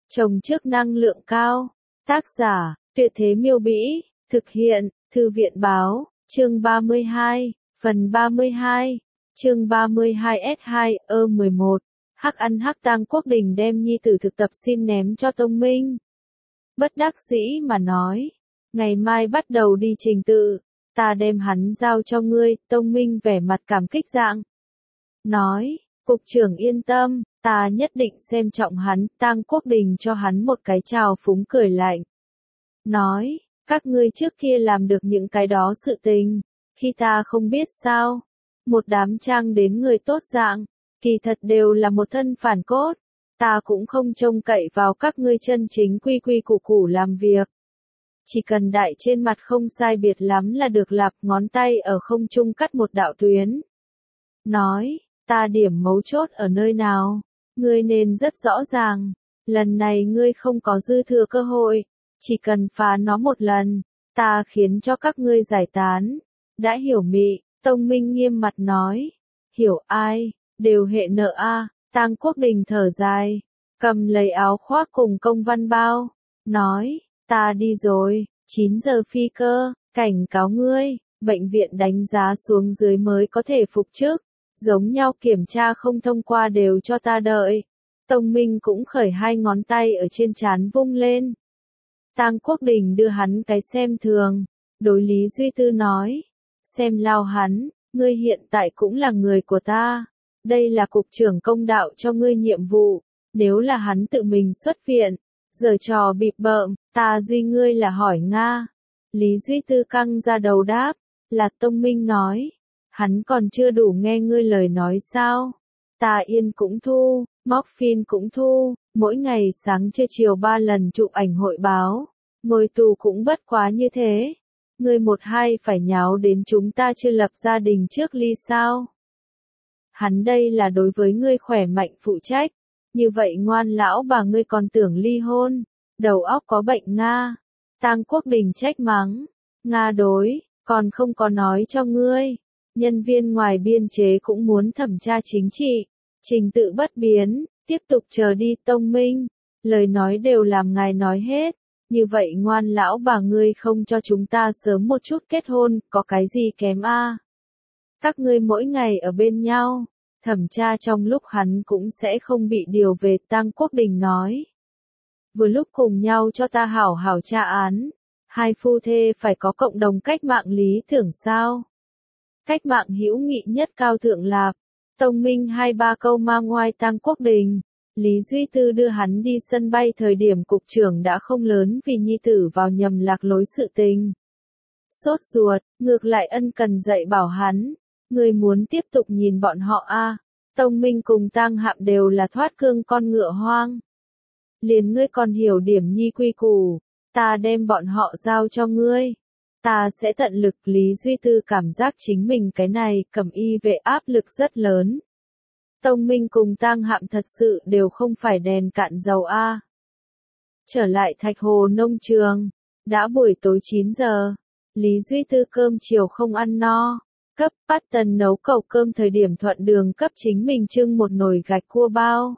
Trồng trước năng lượng cao. Tác giả, Tuyệt Thế Miêu Bĩ. Thực hiện, Thư viện Báo. Chương 32. Phần 32. Chương 32S2-11. Hắc ăn hắc Tang Quốc Đình đem nhi tử thực tập xin ném cho Tông Minh. Bất đắc dĩ mà nói. Ngày mai bắt đầu đi trình tự. Ta đem hắn giao cho ngươi. Tông Minh vẻ mặt cảm kích dạng. Nói, cục trưởng yên tâm, ta nhất định xem trọng hắn. Tang Quốc Đình cho hắn một cái chào phúng cười lạnh. Nói, các ngươi trước kia làm được những cái đó sự tình. Khi ta không biết sao. Một đám trang đến người tốt dạng. Kỳ thật đều là một thân phản cốt. Ta cũng không trông cậy vào các ngươi chân chính quy quy củ củ làm việc. Chỉ cần đại trên mặt không sai biệt lắm là được lạp ngón tay ở không trung cắt một đạo tuyến. Nói, ta điểm mấu chốt ở nơi nào? Ngươi nên rất rõ ràng. Lần này ngươi không có dư thừa cơ hội. Chỉ cần phá nó một lần. Ta khiến cho các ngươi giải tán. Đã hiểu mị, Tông Minh nghiêm mặt nói. Hiểu ai? Đều hệ nợ a. Tang Quốc Đình thở dài. Cầm lấy áo khoác cùng công văn bao. Nói, ta đi rồi. 9 giờ phi cơ. Cảnh cáo ngươi. Bệnh viện đánh giá xuống dưới mới có thể phục chức. Giống nhau kiểm tra không thông qua đều cho ta đợi. Tông Minh cũng khởi hai ngón tay ở trên trán vung lên. Tang Quốc Đình đưa hắn cái xem thường. Đối Lý Duy Tư nói. Xem lao hắn, ngươi hiện tại cũng là người của ta. Đây là cục trưởng công đạo cho ngươi nhiệm vụ. Nếu là hắn tự mình xuất viện, giở trò bịp bợm, ta duy ngươi là hỏi Nga. Lý Duy Tư căng ra đầu đáp, là Tông Minh nói. Hắn còn chưa đủ nghe ngươi lời nói sao? Ta yên cũng thu, morphine cũng thu, mỗi ngày sáng trưa chiều 3 lần chụp ảnh hội báo. Ngồi tù cũng bất quá như thế. Ngươi một hai phải nháo đến chúng ta chưa lập gia đình trước ly sao? Hắn đây là đối với ngươi khỏe mạnh phụ trách. Như vậy ngoan lão bà ngươi còn tưởng ly hôn. Đầu óc có bệnh Nga. Tang Quốc Đình trách mắng. Nga đối, còn không có nói cho ngươi. Nhân viên ngoài biên chế cũng muốn thẩm tra chính trị. Trình tự bất biến, tiếp tục chờ đi Tông Minh. Lời nói đều làm ngài nói hết. Như vậy ngoan lão bà ngươi không cho chúng ta sớm một chút kết hôn, có cái gì kém a? Các ngươi mỗi ngày ở bên nhau, thẩm tra trong lúc hắn cũng sẽ không bị điều về. Tang Quốc Đình nói. Vừa lúc cùng nhau cho ta hảo hảo tra án, hai phu thê phải có cộng đồng cách mạng lý tưởng sao? Cách mạng hữu nghị nhất cao thượng lạp. Tông Minh 2-3 câu mang ngoai Tang Quốc Đình. Lý Duy Tư đưa hắn đi sân bay thời điểm cục trưởng đã không lớn vì nhi tử vào nhầm lạc lối sự tình. Sốt ruột, ngược lại ân cần dạy bảo hắn. Người muốn tiếp tục nhìn bọn họ a. Tông Minh cùng Tang Hạm đều là thoát cương con ngựa hoang. Liền ngươi còn hiểu điểm nhi quy củ. Ta đem bọn họ giao cho ngươi. Ta sẽ tận lực. Lý Duy Tư cảm giác chính mình cái này cầm y vệ áp lực rất lớn. Tông Minh cùng Tang Hạm thật sự đều không phải đèn cạn dầu a. Trở lại Thạch Hồ nông trường. Đã buổi tối 9 giờ. Lý Duy Tư cơm chiều không ăn no. Cấp Patton nấu cậu cơm thời điểm thuận đường cấp chính mình trưng một nồi gạch cua bao.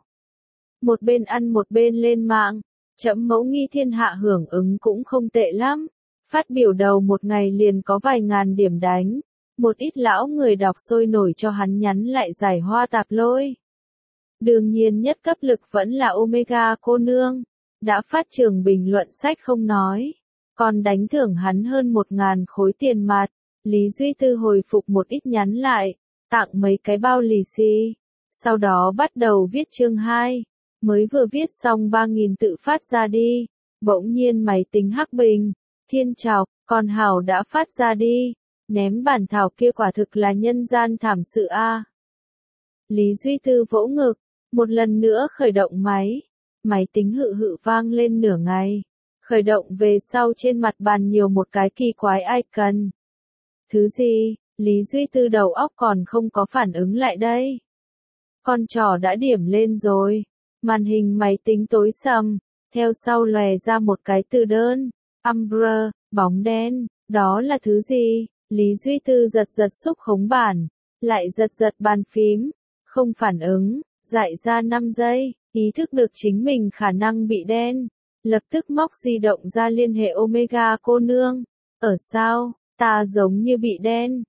Một bên ăn một bên lên mạng. Chấm mẫu nghi thiên hạ hưởng ứng cũng không tệ lắm. Phát biểu đầu một ngày liền có vài ngàn điểm đánh. Một ít lão người đọc sôi nổi cho hắn nhắn lại giải hoa tạp lôi. Đương nhiên nhất cấp lực vẫn là Omega cô nương. Đã phát trường bình luận sách không nói. Còn đánh thưởng hắn hơn 1.000 khối tiền mặt. Lý Duy Tư hồi phục một ít nhắn lại. Tặng mấy cái bao lì xì. Sau đó bắt đầu viết chương 2. Mới vừa viết xong 3.000 tự phát ra đi. Bỗng nhiên máy tính hắc bình. Thiên trọc, còn hảo đã phát ra đi. Ném bản thảo kia quả thực là nhân gian thảm sự a. Lý Duy Tư vỗ ngực, một lần nữa khởi động máy. Máy tính hự hự vang lên nửa ngày. Khởi động về sau trên mặt bàn nhiều một cái kỳ quái icon. Thứ gì? Lý Duy Tư đầu óc còn không có phản ứng lại đây. Con trỏ đã điểm lên rồi. Màn hình máy tính tối sầm. Theo sau lòe ra một cái từ đơn. Umbrella, bóng đen. Đó là thứ gì? Lý Duy Tư giật giật xúc khống bản, lại giật giật bàn phím, không phản ứng, dại ra 5 giây, Ý thức được chính mình khả năng bị đen, lập tức móc di động ra liên hệ Omega cô nương. Ở sao, ta giống như bị đen.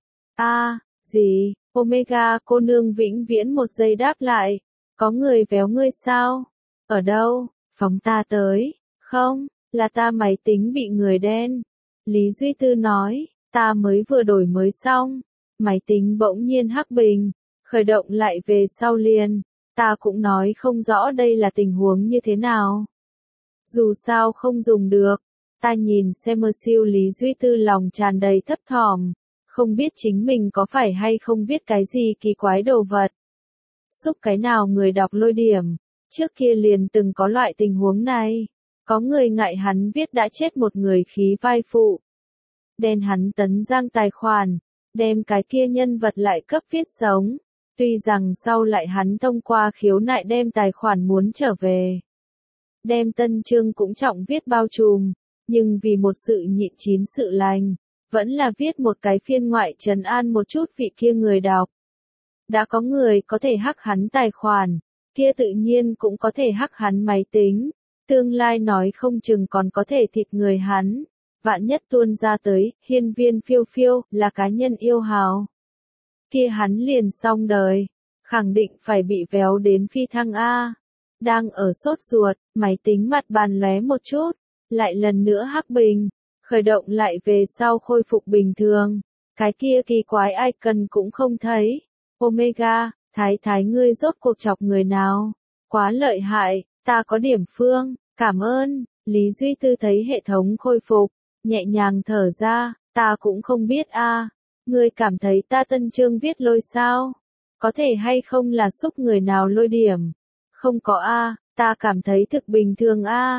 Gì, Omega cô nương vĩnh viễn một giây đáp lại. Có người véo ngươi sao? Ở đâu? Phóng ta tới. Không, là ta máy tính bị người đen. Lý Duy Tư nói, ta mới vừa đổi mới xong. Máy tính bỗng nhiên hắc bình, khởi động lại về sau liền. Ta cũng nói không rõ đây là tình huống như thế nào. Dù sao không dùng được. Ta nhìn xem siêu Lý Duy Tư lòng tràn đầy thấp thỏm. Không biết chính mình có phải hay không viết cái gì kỳ quái đồ vật. Xúc cái nào người đọc lôi điểm. Trước kia liền từng có loại tình huống này. Có người ngại hắn viết đã chết một người khí vai phụ. Đen hắn tấn giang tài khoản. Đem cái kia nhân vật lại cấp viết sống. Tuy rằng sau lại hắn thông qua khiếu nại đem tài khoản muốn trở về. Đem tân chương cũng trọng viết bao trùm. Nhưng vì một sự nhịn chín sự lành. Vẫn là viết một cái phiên ngoại trấn an một chút vị kia người đọc. Đã có người có thể hack hắn tài khoản, kia tự nhiên cũng có thể hack hắn máy tính. Tương lai nói không chừng còn có thể thịt người hắn. Vạn nhất tuôn ra tới, hiên viên phiêu phiêu, là cá nhân yêu hào. Kia hắn liền xong đời. Khẳng định phải bị véo đến phi thăng A. Đang ở sốt ruột, máy tính mặt bàn lóe một chút. Lại lần nữa hắc bình. Khởi động lại về sau khôi phục bình thường. Cái kia kỳ quái icon cũng không thấy. Omega, thái ngươi rốt cuộc chọc người nào? Quá lợi hại, ta có điểm phương, cảm ơn. Lý Duy Tư thấy hệ thống khôi phục, nhẹ nhàng thở ra, ta cũng không biết Ngươi cảm thấy ta tân chương viết lôi sao? Có thể hay không là xúc người nào lôi điểm? Không có ta cảm thấy thực bình thường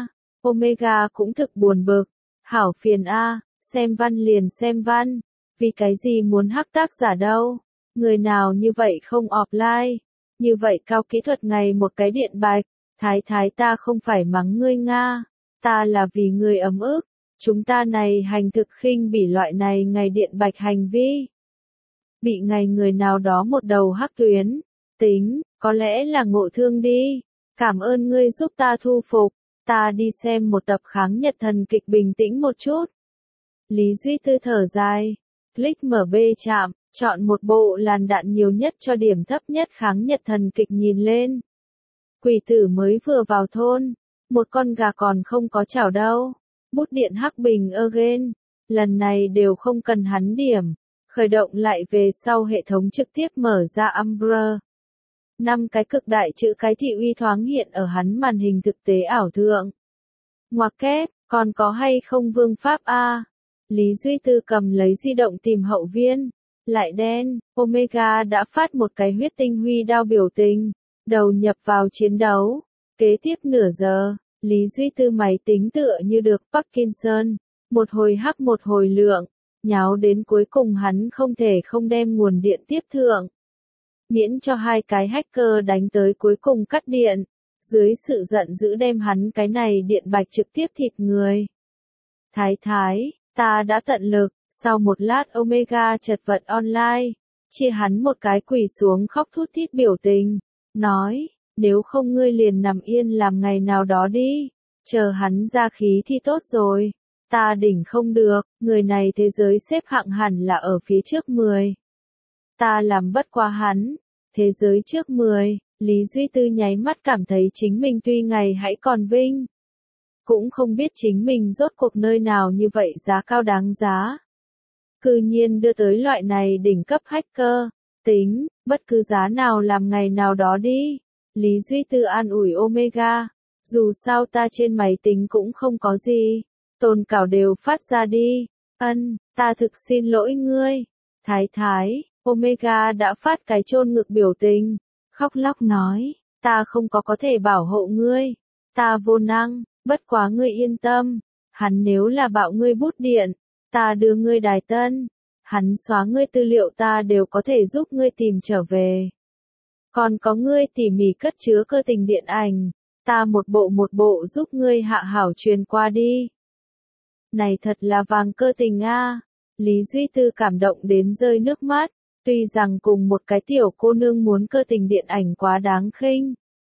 Omega cũng thực buồn bực. Hảo phiền xem văn liền xem văn. Vì cái gì muốn hack tác giả đâu? Người nào như vậy không offline? Như vậy cao kỹ thuật ngày một cái điện bạch. Thái ta không phải mắng ngươi Nga. Ta là vì ngươi ấm ức. Chúng ta này hành thực khinh bỉ loại này ngày điện bạch hành vi. Bị ngày người nào đó một đầu hắc tuyến. Tính, có lẽ là ngộ thương đi. Cảm ơn ngươi giúp ta thu phục. Ta đi xem một tập kháng nhật thần kịch bình tĩnh một chút. Lý Duy Tư thở dài. Click mở B chạm, chọn một bộ làn đạn nhiều nhất cho điểm thấp nhất kháng nhật thần kịch nhìn lên. Quỷ tử mới vừa vào thôn. Một con gà còn không có chảo đâu. Bút điện hắc bình again. Lần này đều không cần hắn điểm. Khởi động lại về sau hệ thống trực tiếp mở ra Umbra. 5 cái cực đại chữ cái thị uy thoáng hiện ở hắn màn hình thực tế ảo thượng. Ngoặc kép, còn có hay không vương pháp Lý Duy Tư cầm lấy di động tìm hậu viên. Lại đen, Omega đã phát một cái huyết tinh huy đao biểu tình. Đầu nhập vào chiến đấu. Kế tiếp nửa giờ, Lý Duy Tư máy tính tựa như được Parkinson. Một hồi hắc một hồi lượng. Nháo đến cuối cùng hắn không thể không đem nguồn điện tiếp thượng. Miễn cho hai cái hacker đánh tới cuối cùng cắt điện. Dưới sự giận dữ đem hắn cái này điện bạch trực tiếp thịt người. Thái, ta đã tận lực. Sau một lát Omega chật vật online. Chia hắn một cái quỳ xuống khóc thút thít biểu tình. Nói, nếu không ngươi liền nằm yên làm ngày nào đó đi. Chờ hắn ra khí thì tốt rồi. Ta đỉnh không được, người này thế giới xếp hạng hẳn là ở phía trước 10. Ta làm bất quá hắn. Thế giới trước 10, Lý Duy Tư nháy mắt cảm thấy chính mình tuy ngày hãy còn vinh. Cũng không biết chính mình rốt cuộc nơi nào như vậy giá cao đáng giá. Cư nhiên đưa tới loại này đỉnh cấp hacker. Tính, bất cứ giá nào làm ngày nào đó đi. Lý Duy Tư an ủi Omega. Dù sao ta trên máy tính cũng không có gì. Tồn cảo đều phát ra đi. Ta thực xin lỗi ngươi. Thái, Omega đã phát cái chôn ngực biểu tình. Khóc lóc nói, ta không có thể bảo hộ ngươi. Ta vô năng, bất quá ngươi yên tâm. Hắn nếu là bạo ngươi bút điện, ta đưa ngươi đài tân. Hắn xóa ngươi tư liệu ta đều có thể giúp ngươi tìm trở về. Còn có ngươi tỉ mỉ cất chứa cơ tình điện ảnh. Ta một bộ giúp ngươi hạ hảo truyền qua đi. Này thật là vàng cơ tình Lý Duy Tư cảm động đến rơi nước mắt. Tuy rằng cùng một cái tiểu cô nương muốn cơ tình điện ảnh quá đáng khinh.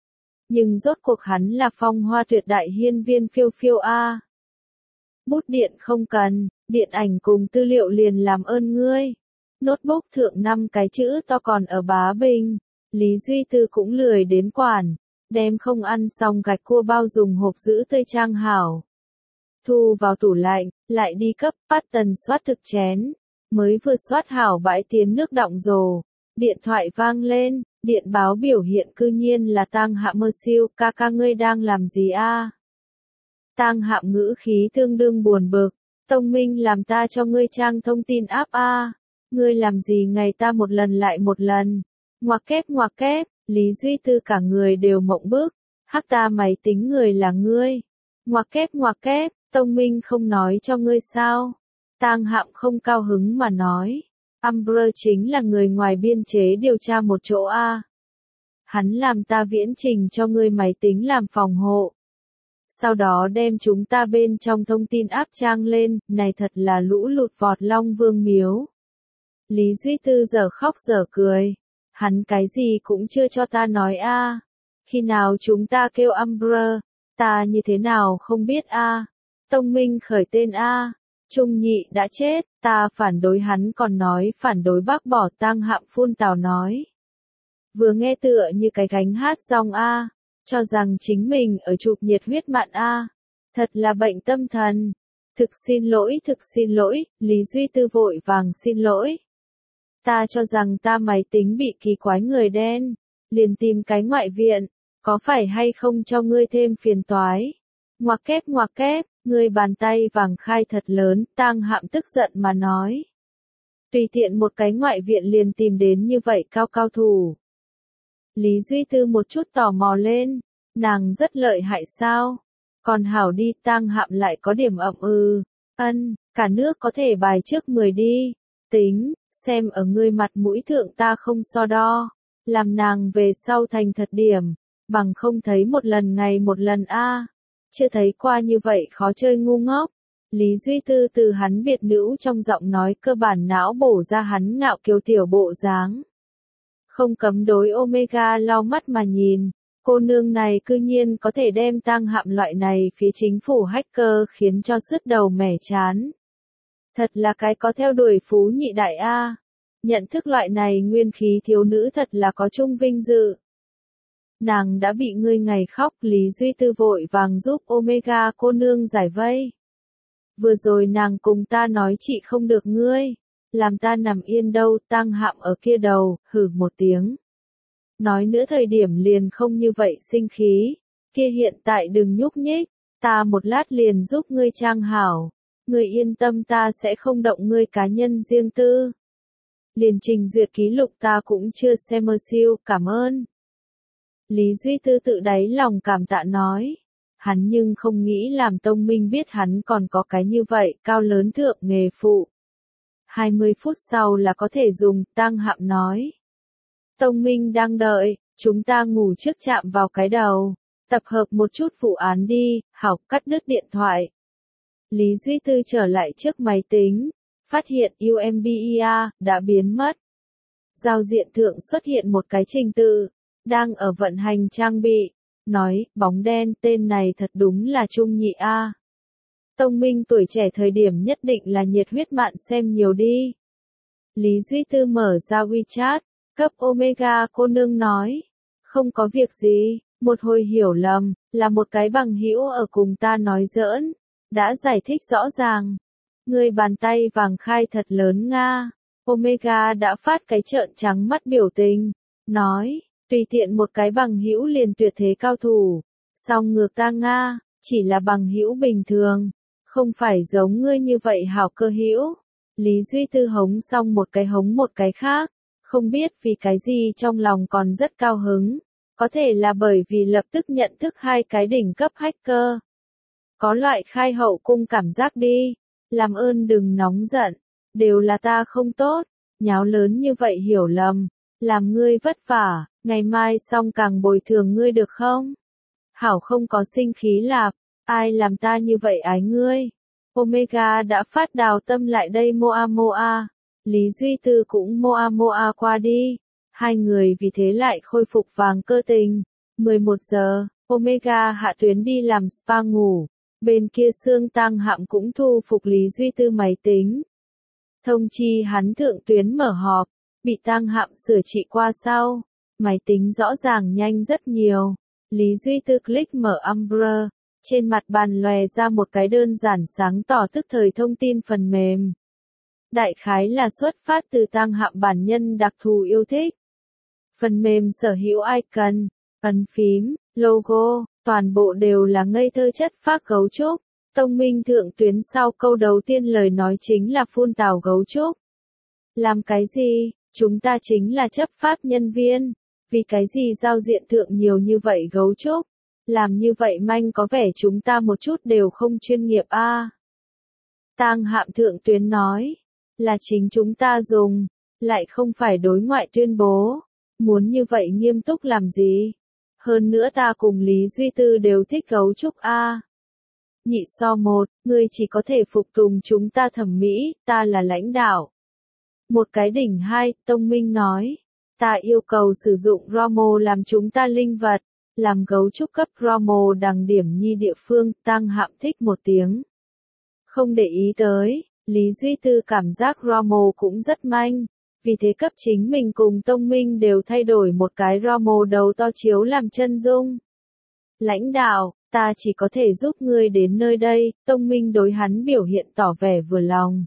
nhưng rốt cuộc hắn là phong hoa tuyệt đại hiên viên phiêu phiêu a. Bút điện không cần, điện ảnh cùng tư liệu liền làm ơn ngươi. Notebook thượng 5 cái chữ to còn ở Bá Bình, Lý Duy Tư cũng lười đến quản, đem không ăn xong gạch cua bao dùng hộp giữ tươi trang hảo. Thu vào tủ lạnh, lại đi cấp Patton soát thực chén, mới vừa soát hảo bãi tiến nước đọng rồ. Điện thoại vang lên, điện báo biểu hiện cư nhiên là Tang Hạm Mơ Siêu, ca ca ngươi đang làm gì a? Tang Hạm ngữ khí tương đương buồn bực, Tông Minh làm ta cho ngươi trang thông tin app a. Ngươi làm gì ngày ta một lần lại một lần. Ngoặc kép, Lý Duy Tư cả người đều mộng bức, hắc ta máy tính người là ngươi. Ngoặc kép, Tông Minh không nói cho ngươi sao? Tang Hạm không cao hứng mà nói. Umbrella chính là người ngoài biên chế điều tra một chỗ a. Hắn làm ta viễn trình cho ngươi máy tính làm phòng hộ. Sau đó đem chúng ta bên trong thông tin áp trang lên, này thật là lũ lụt vọt Long Vương miếu. Lý Duy Tư giờ khóc giờ cười. Hắn cái gì cũng chưa cho ta nói a. Khi nào chúng ta kêu Umbrella, ta như thế nào không biết a. Tông Minh khởi tên a. Trung Nhị đã chết, ta phản đối hắn còn nói phản đối bác bỏ. Tang Hạm phun tào nói. Vừa nghe tựa như cái gánh hát rong a, cho rằng chính mình ở chụp nhiệt huyết mạn a. Thật là bệnh tâm thần. Thực xin lỗi, Lý Duy Tư vội vàng xin lỗi. Ta cho rằng ta máy tính bị kỳ quái người đen, liền tìm cái ngoại viện, có phải hay không cho ngươi thêm phiền toái. Ngoặc kép, ngươi bàn tay vàng khai thật lớn, Tang Hạm tức giận mà nói. Tùy tiện một cái ngoại viện liền tìm đến như vậy cao thủ. Lý Duy Tư một chút tò mò lên, nàng rất lợi hại sao? Còn hảo đi, Tang Hạm lại có điểm ậm cả nước có thể bài trước 10 đi. Tính, xem ở ngươi mặt mũi thượng ta không so đo, làm nàng về sau thành thật điểm, bằng không thấy một lần ngày một lần a. Chưa thấy qua như vậy khó chơi ngu ngốc. Lý Duy Tư từ hắn biệt nữ trong giọng nói cơ bản não bổ ra hắn ngạo kiều tiểu bộ dáng. Không cấm đối Omega lau mắt mà nhìn, cô nương này cư nhiên có thể đem Tang Hạm loại này phía chính phủ hacker khiến cho sứt đầu mẻ chán. Thật là cái có theo đuổi phú nhị đại a. Nhận thức loại này nguyên khí thiếu nữ thật là có chung vinh dự. Nàng đã bị ngươi ngày khóc, Lý Duy Tư vội vàng giúp Omega cô nương giải vây. Vừa rồi nàng cùng ta nói chị không được ngươi, làm ta nằm yên đâu. Tang Hạm ở kia đầu, hử một tiếng. Nói nữa thời điểm liền không như vậy sinh khí, kia hiện tại đừng nhúc nhích, ta một lát liền giúp ngươi trang hảo. Ngươi yên tâm, ta sẽ không động ngươi cá nhân riêng tư. Liền trình duyệt ký lục ta cũng chưa xem siêu, cảm ơn. Lý Duy Tư tự đáy lòng cảm tạ nói. Hắn nhưng không nghĩ làm Tông Minh biết hắn còn có cái như vậy, cao lớn thượng nghề phụ. 20 phút sau là có thể dùng, Tang Hạm nói. Tông Minh đang đợi, chúng ta ngủ trước chạm vào cái đầu. Tập hợp một chút vụ án đi, hảo, cắt đứt điện thoại. Lý Duy Tư trở lại trước máy tính, phát hiện UMBEA đã biến mất. Giao diện thượng xuất hiện một cái trình tự, đang ở vận hành trang bị, nói, bóng đen, tên này thật đúng là Trung Nhị a. Tông Minh tuổi trẻ thời điểm nhất định là nhiệt huyết mạn xem nhiều đi. Lý Duy Tư mở ra WeChat, cấp Omega cô nương nói, không có việc gì, một hồi hiểu lầm, là một cái bằng hữu ở cùng ta nói giỡn. Đã giải thích rõ ràng. Người bàn tay vàng khai thật lớn Nga. Omega đã phát cái trợn trắng mắt biểu tình. Nói, tùy tiện một cái bằng hữu liền tuyệt thế cao thủ. Song ngược ta Nga, chỉ là bằng hữu bình thường. Không phải giống ngươi như vậy hảo cơ hữu. Lý Duy Tư hống xong một cái khác. Không biết vì cái gì trong lòng còn rất cao hứng. Có thể là bởi vì lập tức nhận thức hai cái đỉnh cấp hacker. Có loại khai hậu cung cảm giác đi, làm ơn đừng nóng giận, đều là ta không tốt, nháo lớn như vậy hiểu lầm, làm ngươi vất vả, ngày mai xong càng bồi thường ngươi được không? Hảo không có sinh khí lạp, ai làm ta như vậy ái ngươi? Omega đã phát đào tâm lại đây moa, Lý Duy Tư cũng moa qua đi, hai người vì thế lại khôi phục vàng cơ tình. 11 giờ, Omega hạ tuyến đi làm spa ngủ. Bên kia Sương Tăng Hạm cũng thu phục Lý Duy Tư máy tính. Thông chi hắn thượng tuyến mở họp, bị Tăng Hạm sửa trị qua sau. Máy tính rõ ràng nhanh rất nhiều. Lý Duy Tư click mở Umbrella. Trên mặt bàn lòe ra một cái đơn giản sáng tỏ tức thời thông tin phần mềm. Đại khái là xuất phát từ Tăng Hạm bản nhân đặc thù yêu thích. Phần mềm sở hữu icon, ấn phím, logo, toàn bộ đều là ngây thơ chất phác gấu trúc. Tông Minh thượng tuyến sau câu đầu tiên lời nói chính là phun tào gấu trúc. Làm cái gì? Chúng ta chính là chấp pháp nhân viên. Vì cái gì giao diện thượng nhiều như vậy gấu trúc? Làm như vậy manh có vẻ chúng ta một chút đều không chuyên nghiệp a. Tang Hạm thượng tuyến nói, là chính chúng ta dùng, lại không phải đối ngoại tuyên bố. Muốn như vậy nghiêm túc làm gì? Hơn nữa ta cùng Lý Duy Tư đều thích gấu trúc a. Nhị so một, ngươi chỉ có thể phục tùng chúng ta thẩm mỹ, ta là lãnh đạo. Một cái đỉnh hai, Tông Minh nói, ta yêu cầu sử dụng Romo làm chúng ta linh vật, làm gấu trúc cấp Romo đằng điểm nhi địa phương, Tăng Hạm thích một tiếng. Không để ý tới, Lý Duy Tư cảm giác Romo cũng rất manh, vì thế cấp chính mình cùng Tông Minh đều thay đổi một cái Romo đầu to chiếu làm chân dung. Lãnh đạo, ta chỉ có thể giúp ngươi đến nơi đây, Tông Minh đối hắn biểu hiện tỏ vẻ vừa lòng.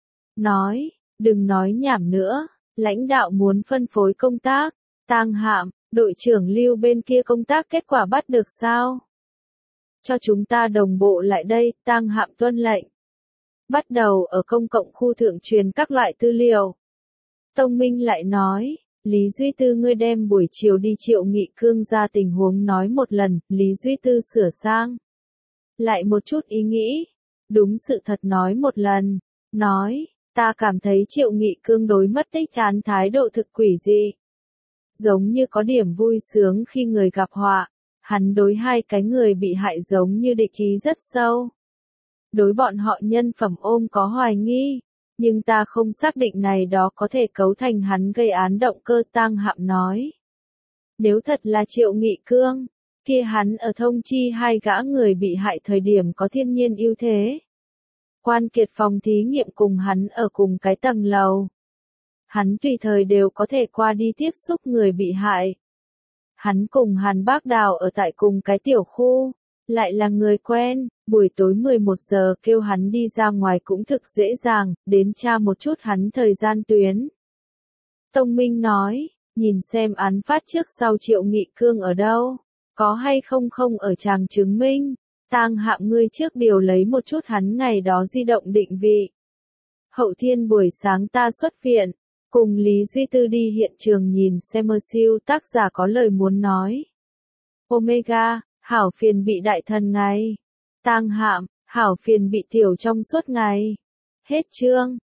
Nói, đừng nói nhảm nữa, lãnh đạo muốn phân phối công tác, Tang Hạm, đội trưởng Lưu bên kia công tác kết quả bắt được sao? Cho chúng ta đồng bộ lại đây, Tang Hạm tuân lệnh. Bắt đầu ở công cộng khu thượng truyền các loại tư liệu. Tông Minh lại nói, Lý Duy Tư ngươi đem buổi chiều đi Triệu Nghị Cương ra tình huống nói một lần, Lý Duy Tư sửa sang. Lại một chút ý nghĩ, đúng sự thật nói một lần, nói, ta cảm thấy Triệu Nghị Cương đối mất tích án thái độ thực quỷ dị. Giống như có điểm vui sướng khi người gặp họa, hắn đối hai cái người bị hại giống như địch ý rất sâu. Đối bọn họ nhân phẩm ôm có hoài nghi. Nhưng ta không xác định này đó có thể cấu thành hắn gây án động cơ, Tang Hạm nói. Nếu thật là Triệu Nghị Cương, kia hắn ở thông chi hai gã người bị hại thời điểm có thiên nhiên ưu thế. Quan Kiệt phòng thí nghiệm cùng hắn ở cùng cái tầng lầu. Hắn tùy thời đều có thể qua đi tiếp xúc người bị hại. Hắn cùng Hàn Bác Đào ở tại cùng cái tiểu khu, lại là người quen, buổi tối 11 giờ kêu hắn đi ra ngoài cũng thực dễ dàng, đến tra một chút hắn thời gian tuyến. Tông Minh nói, nhìn xem án phát trước sau Triệu Nghị Cương ở đâu, có hay không ở tràng chứng minh, Tang Hạm ngươi trước điều lấy một chút hắn ngày đó di động định vị. Hậu thiên buổi sáng ta xuất viện, cùng Lý Duy Tư đi hiện trường nhìn xem siêu tác giả có lời muốn nói. Omega, hảo phiền bị đại thần ngày. Tang Hạm, hảo phiền bị tiểu trong suốt ngày. Hết chương.